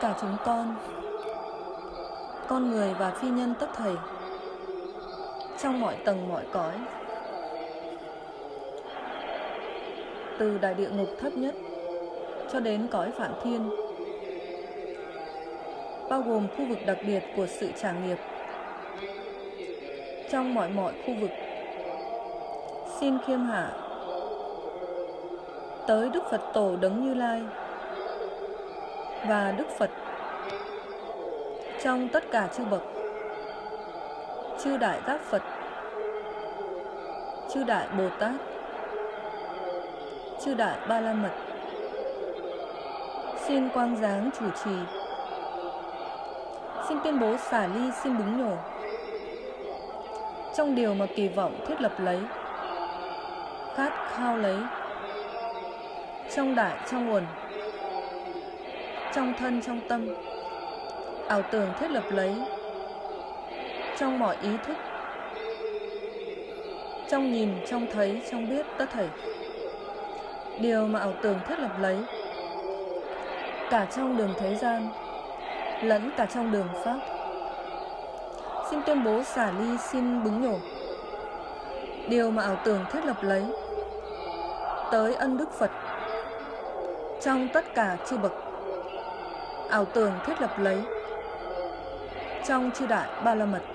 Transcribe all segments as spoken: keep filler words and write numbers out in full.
cả chúng con, con người và phi nhân tất thảy, trong mọi tầng mọi cõi, từ đại địa ngục thấp nhất cho đến cõi Phạn Thiên, bao gồm khu vực đặc biệt của sự trả nghiệp. Trong mọi mọi khu vực, xin khiêm hạ tới Đức Phật Tổ Đấng Như Lai và Đức Phật, trong tất cả chư bậc, chư Đại Giác Phật, chư Đại Bồ Tát, chư Đại Ba La Mật, xin quang giáng chủ trì, xin tuyên bố xả ly, xin búng nhổ trong điều mà kỳ vọng thiết lập lấy, khát khao lấy, trong đại trong uẩn, trong thân trong tâm, ảo tưởng thiết lập lấy, trong mọi ý thức, trong nhìn, trong thấy, trong biết tất thảy, điều mà ảo tưởng thiết lập lấy, cả trong đường thế gian lẫn cả trong đường pháp. Xin tuyên bố xả ly, xin búng nhổ điều mà ảo tưởng thiết lập lấy, tới ân Đức Phật, trong tất cả chư bậc, ảo tưởng thiết lập lấy, trong chư Đại Ba La Mật,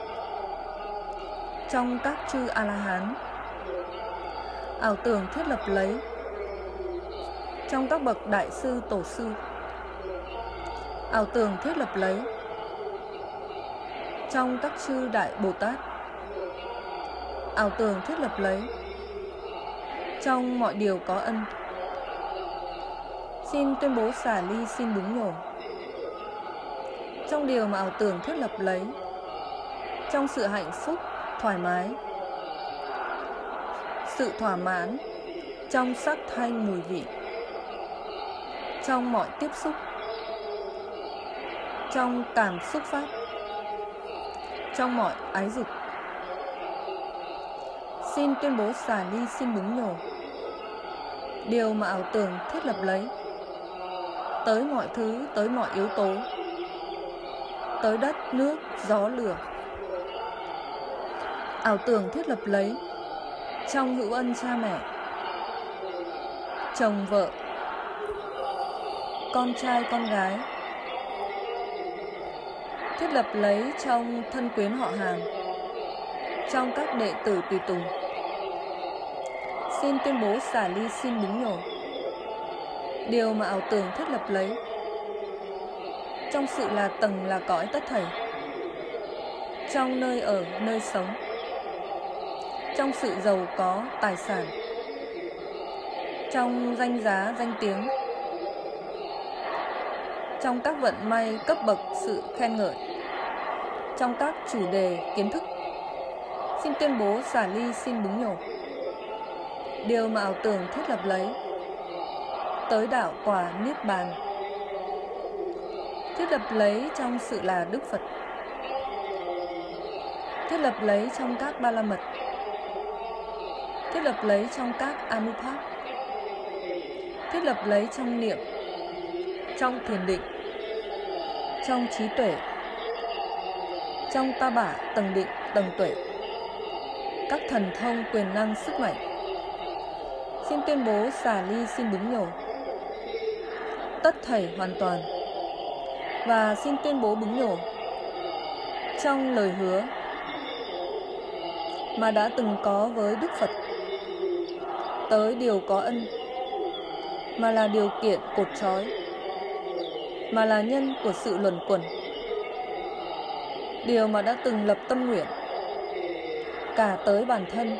trong các chư A-la-hán, ảo tưởng thiết lập lấy, trong các bậc đại sư tổ sư, ảo tưởng thiết lập lấy, trong các chư Đại Bồ Tát, ảo tưởng thiết lập lấy, trong mọi điều có ân. Xin tuyên bố xả ly, xin búng nhổ trong điều mà ảo tưởng thiết lập lấy, trong sự hạnh phúc, thoải mái, sự thỏa mãn, trong sắc thanh mùi vị, trong mọi tiếp xúc, trong cảm xúc pháp, trong mọi ái dục. Xin tuyên bố xả ly, xin búng nhổ điều mà ảo tưởng thiết lập lấy, tới mọi thứ, tới mọi yếu tố, tới đất, nước, gió, lửa, ảo tưởng thiết lập lấy, trong hữu ân cha mẹ, chồng vợ, con trai con gái, thiết lập lấy trong thân quyến họ hàng, trong các đệ tử tùy tùng. Xin tuyên bố xả ly, xin búng nhổ điều mà ảo tưởng thiết lập lấy, trong sự là tầng là cõi tất thảy, trong nơi ở, nơi sống, trong sự giàu có, tài sản, trong danh giá, danh tiếng, trong các vận may, cấp bậc, sự khen ngợi, trong các chủ đề, kiến thức. Xin tuyên bố xả ly, xin búng nhổ điều mà ảo tưởng thiết lập lấy, tới đạo quả Niết Bàn, thiết lập lấy trong sự là Đức Phật, thiết lập lấy trong các Ba La Mật, thiết lập lấy trong các Anupat, thiết lập lấy trong niệm, trong thiền định, trong trí tuệ, trong ta bả tầng định, tầng tuệ, các thần thông, quyền năng, sức mạnh. Xin tuyên bố xả ly, xin búng nhổ tất thảy hoàn toàn, và xin tuyên bố búng nhổ trong lời hứa mà đã từng có với Đức Phật, tới điều có ân, mà là điều kiện cột trói, mà là nhân của sự luẩn quẩn, điều mà đã từng lập tâm nguyện, cả tới bản thân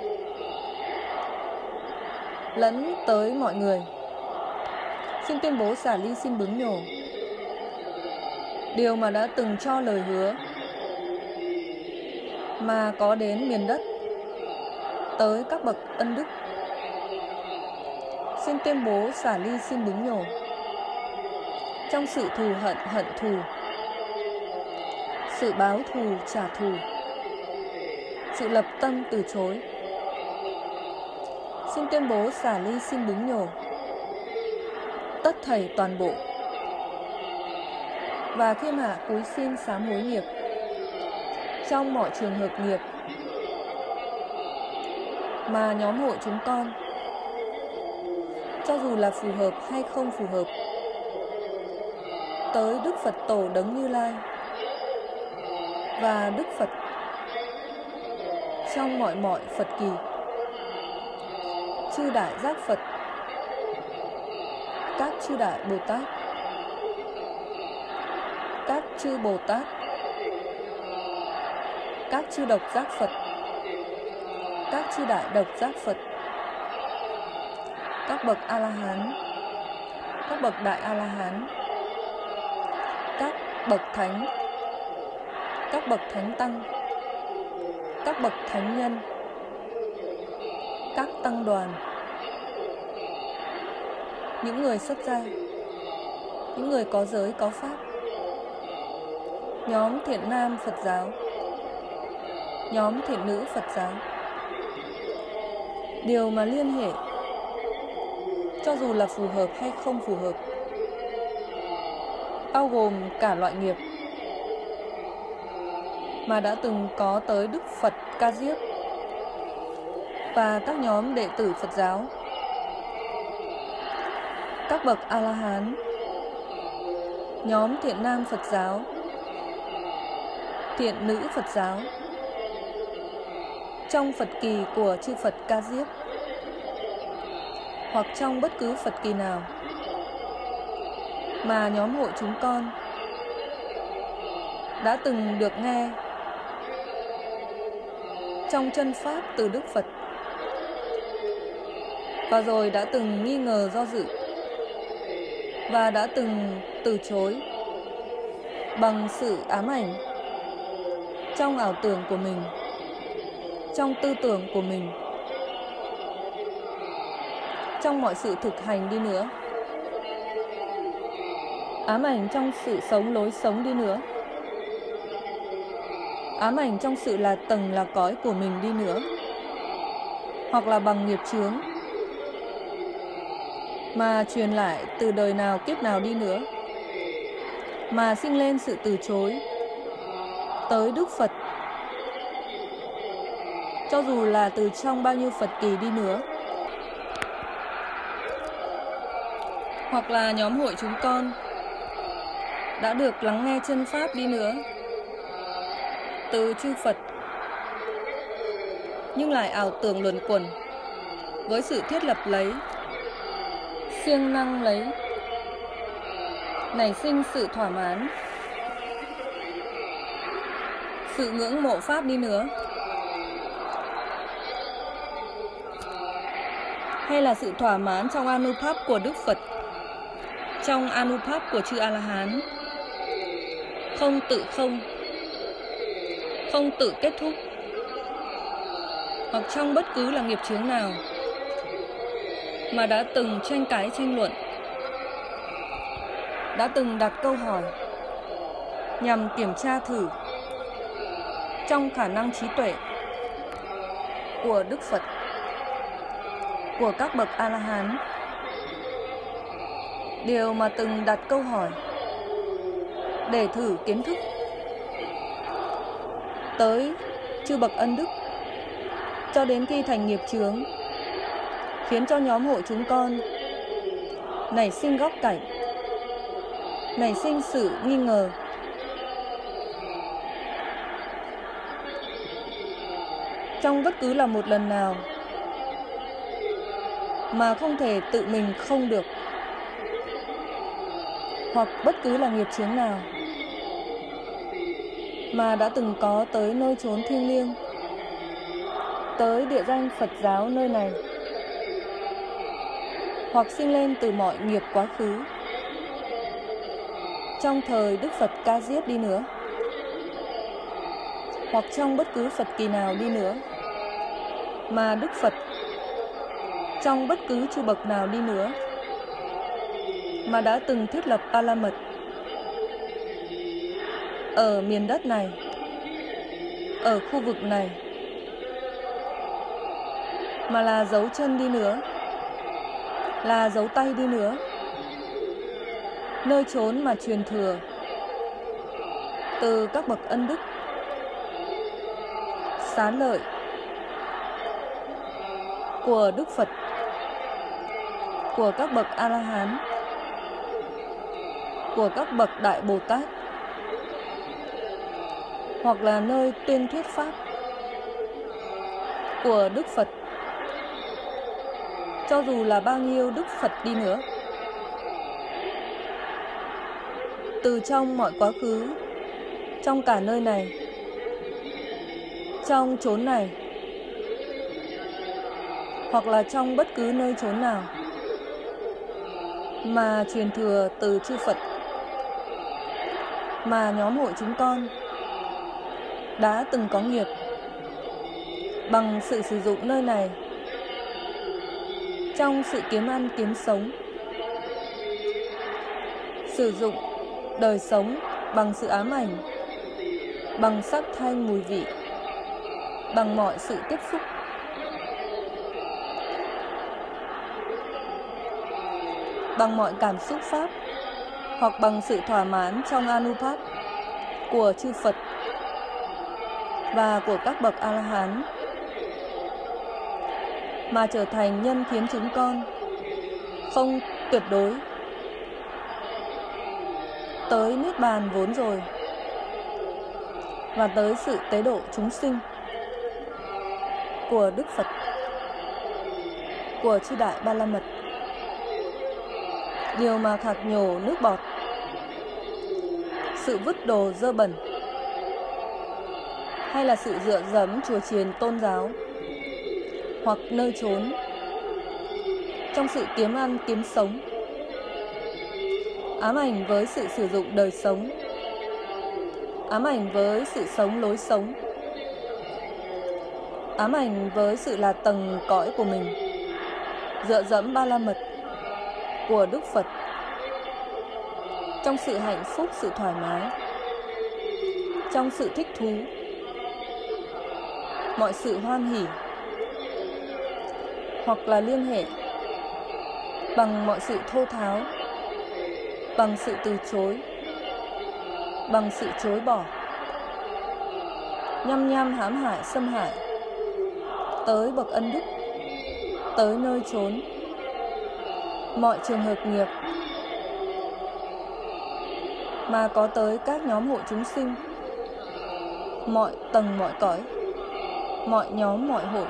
lẫn tới mọi người. Xin tuyên bố xả ly, xin búng nhổ điều mà đã từng cho lời hứa, mà có đến miền đất, tới các bậc ân đức. Xin tuyên bố xả ly, xin búng nhổ trong sự thù hận, hận thù, sự báo thù, trả thù, sự lập tâm từ chối. Xin tuyên bố xả ly, xin búng nhổ tất thảy toàn bộ và khiêm hạ cúi xin sám hối nghiệp trong mọi trường hợp nghiệp mà nhóm hội chúng con, cho dù là phù hợp hay không phù hợp, tới Đức Phật Tổ Đấng Như Lai và Đức Phật trong mọi mọi Phật kỳ, chư Đại Giác Phật, các chư Đại Bồ Tát, các chư Bồ Tát, các chư Độc Giác Phật, các chư Đại Độc Giác Phật, các bậc A-la-hán, các bậc Đại A-la-hán, các bậc Thánh, các bậc Thánh Tăng, các bậc Thánh Nhân, các tăng đoàn, những người xuất gia, những người có giới có pháp, nhóm thiện nam Phật giáo, nhóm thiện nữ Phật giáo. Điều mà liên hệ, cho dù là phù hợp hay không phù hợp, bao gồm cả loại nghiệp mà đã từng có tới Đức Phật Ca Diếp và các nhóm đệ tử Phật giáo, các bậc A-la-hán, nhóm thiện nam Phật giáo, thiện nữ Phật giáo, trong Phật kỳ của chư Phật Ca Diếp, hoặc trong bất cứ Phật kỳ nào mà nhóm hội chúng con đã từng được nghe trong chân pháp từ Đức Phật, và rồi đã từng nghi ngờ do dự và đã từng từ chối bằng sự ám ảnh trong ảo tưởng của mình, trong tư tưởng của mình, trong mọi sự thực hành đi nữa, ám ảnh trong sự sống lối sống đi nữa, ám ảnh trong sự là tầng là cõi của mình đi nữa, hoặc là bằng nghiệp chướng mà truyền lại từ đời nào kiếp nào đi nữa, mà sinh lên sự từ chối tới Đức Phật, cho dù là từ trong bao nhiêu Phật kỳ đi nữa. Hoặc là nhóm hội chúng con đã được lắng nghe chân pháp đi nữa từ chư Phật, nhưng lại ảo tưởng luẩn quẩn với sự thiết lập lấy, siêng năng lấy, nảy sinh sự thỏa mãn, sự ngưỡng mộ pháp đi nữa, hay là sự thỏa mãn trong Anupap của Đức Phật, trong Anupap của chư A-la-hán, không tự không, không tự kết thúc, hoặc trong bất cứ là nghiệp chướng nào mà đã từng tranh cãi tranh luận, đã từng đặt câu hỏi nhằm kiểm tra thử trong khả năng trí tuệ của Đức Phật, của các bậc A-la-hán, điều mà từng đặt câu hỏi để thử kiến thức tới chư bậc ân đức, cho đến khi thành nghiệp chướng, khiến cho nhóm hội chúng con nảy sinh góc cảnh, nảy sinh sự nghi ngờ, trong bất cứ là một lần nào mà không thể tự mình không được, hoặc bất cứ là nghiệp chướng nào mà đã từng có tới nơi chốn thiêng liêng, tới địa danh Phật giáo nơi này, hoặc sinh lên từ mọi nghiệp quá khứ trong thời Đức Phật Ca Diếp đi nữa, hoặc trong bất cứ Phật kỳ nào đi nữa mà Đức Phật trong bất cứ chư bậc nào đi nữa mà đã từng thiết lập A La Mật ở miền đất này, ở khu vực này, mà là dấu chân đi nữa, là dấu tay đi nữa, nơi chốn mà truyền thừa từ các bậc ân đức, xá lợi của Đức Phật, của các bậc A-la-hán, của các bậc Đại Bồ Tát, hoặc là nơi tuyên thuyết Pháp của Đức Phật, cho dù là bao nhiêu Đức Phật đi nữa, từ trong mọi quá khứ, trong cả nơi này, trong chốn này, hoặc là trong bất cứ nơi chốn nào mà truyền thừa từ chư Phật, mà nhóm hội chúng con đã từng có nghiệp bằng sự sử dụng nơi này trong sự kiếm ăn kiếm sống, sử dụng đời sống bằng sự ám ảnh, bằng sắc thanh mùi vị, bằng mọi sự tiếp xúc, bằng mọi cảm xúc pháp, hoặc bằng sự thỏa mãn trong Anupat của chư Phật và của các bậc A-la-hán, mà trở thành nhân khiến chúng con không tuyệt đối tới Niết Bàn vốn rồi, và tới sự tế độ chúng sinh của Đức Phật, của chư Đại Ba La Mật. Điều mà khạc nhổ nước bọt, sự vứt đồ dơ bẩn, hay là sự dựa dẫm chùa chiền tôn giáo, hoặc nơi chốn trong sự kiếm ăn kiếm sống, ám ảnh với sự sử dụng đời sống, ám ảnh với sự sống lối sống, ám ảnh với sự là tầng cõi của mình, dựa dẫm ba la mật của Đức Phật, trong sự hạnh phúc, sự thoải mái, trong sự thích thú, mọi sự hoan hỉ, hoặc là liên hệ bằng mọi sự thô tháo, bằng sự từ chối, bằng sự chối bỏ, nhăm nhăm hãm hại xâm hại tới bậc ân đức, tới nơi chốn mọi trường hợp nghiệp mà có tới các nhóm hội chúng sinh, mọi tầng mọi cõi, mọi nhóm mọi hội,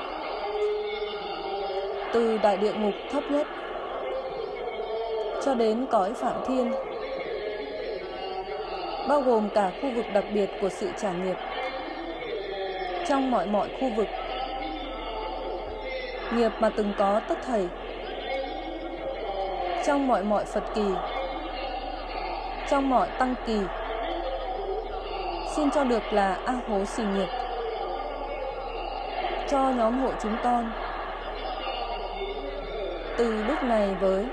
từ đại địa ngục thấp nhất cho đến cõi Phạm Thiên, bao gồm cả khu vực đặc biệt của sự trả nghiệp. Trong mọi mọi khu vực, nghiệp mà từng có tất thảy, trong mọi mọi Phật kỳ, trong mọi tăng kỳ, xin cho được là A Hố xì nghiệp cho nhóm hội chúng con từ lúc này với.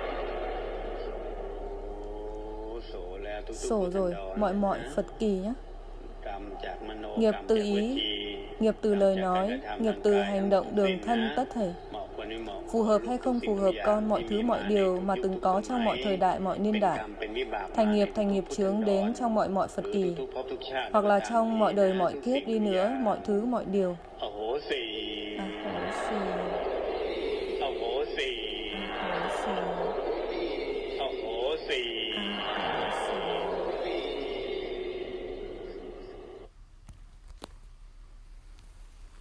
Sổ rồi, mọi mọi Phật kỳ nhé. Nghiệp từ ý, nghiệp từ lời nói, nghiệp từ hành động đường thân tất thể, phù hợp hay không phù hợp con, mọi thứ mọi điều mà từng có trong mọi thời đại, mọi niên đại, thành nghiệp thành nghiệp chướng đến trong mọi mọi Phật kỳ, hoặc là trong mọi đời mọi kiếp đi nữa, mọi thứ mọi điều. À, hổ xì. À, hổ xì. À, hổ xì.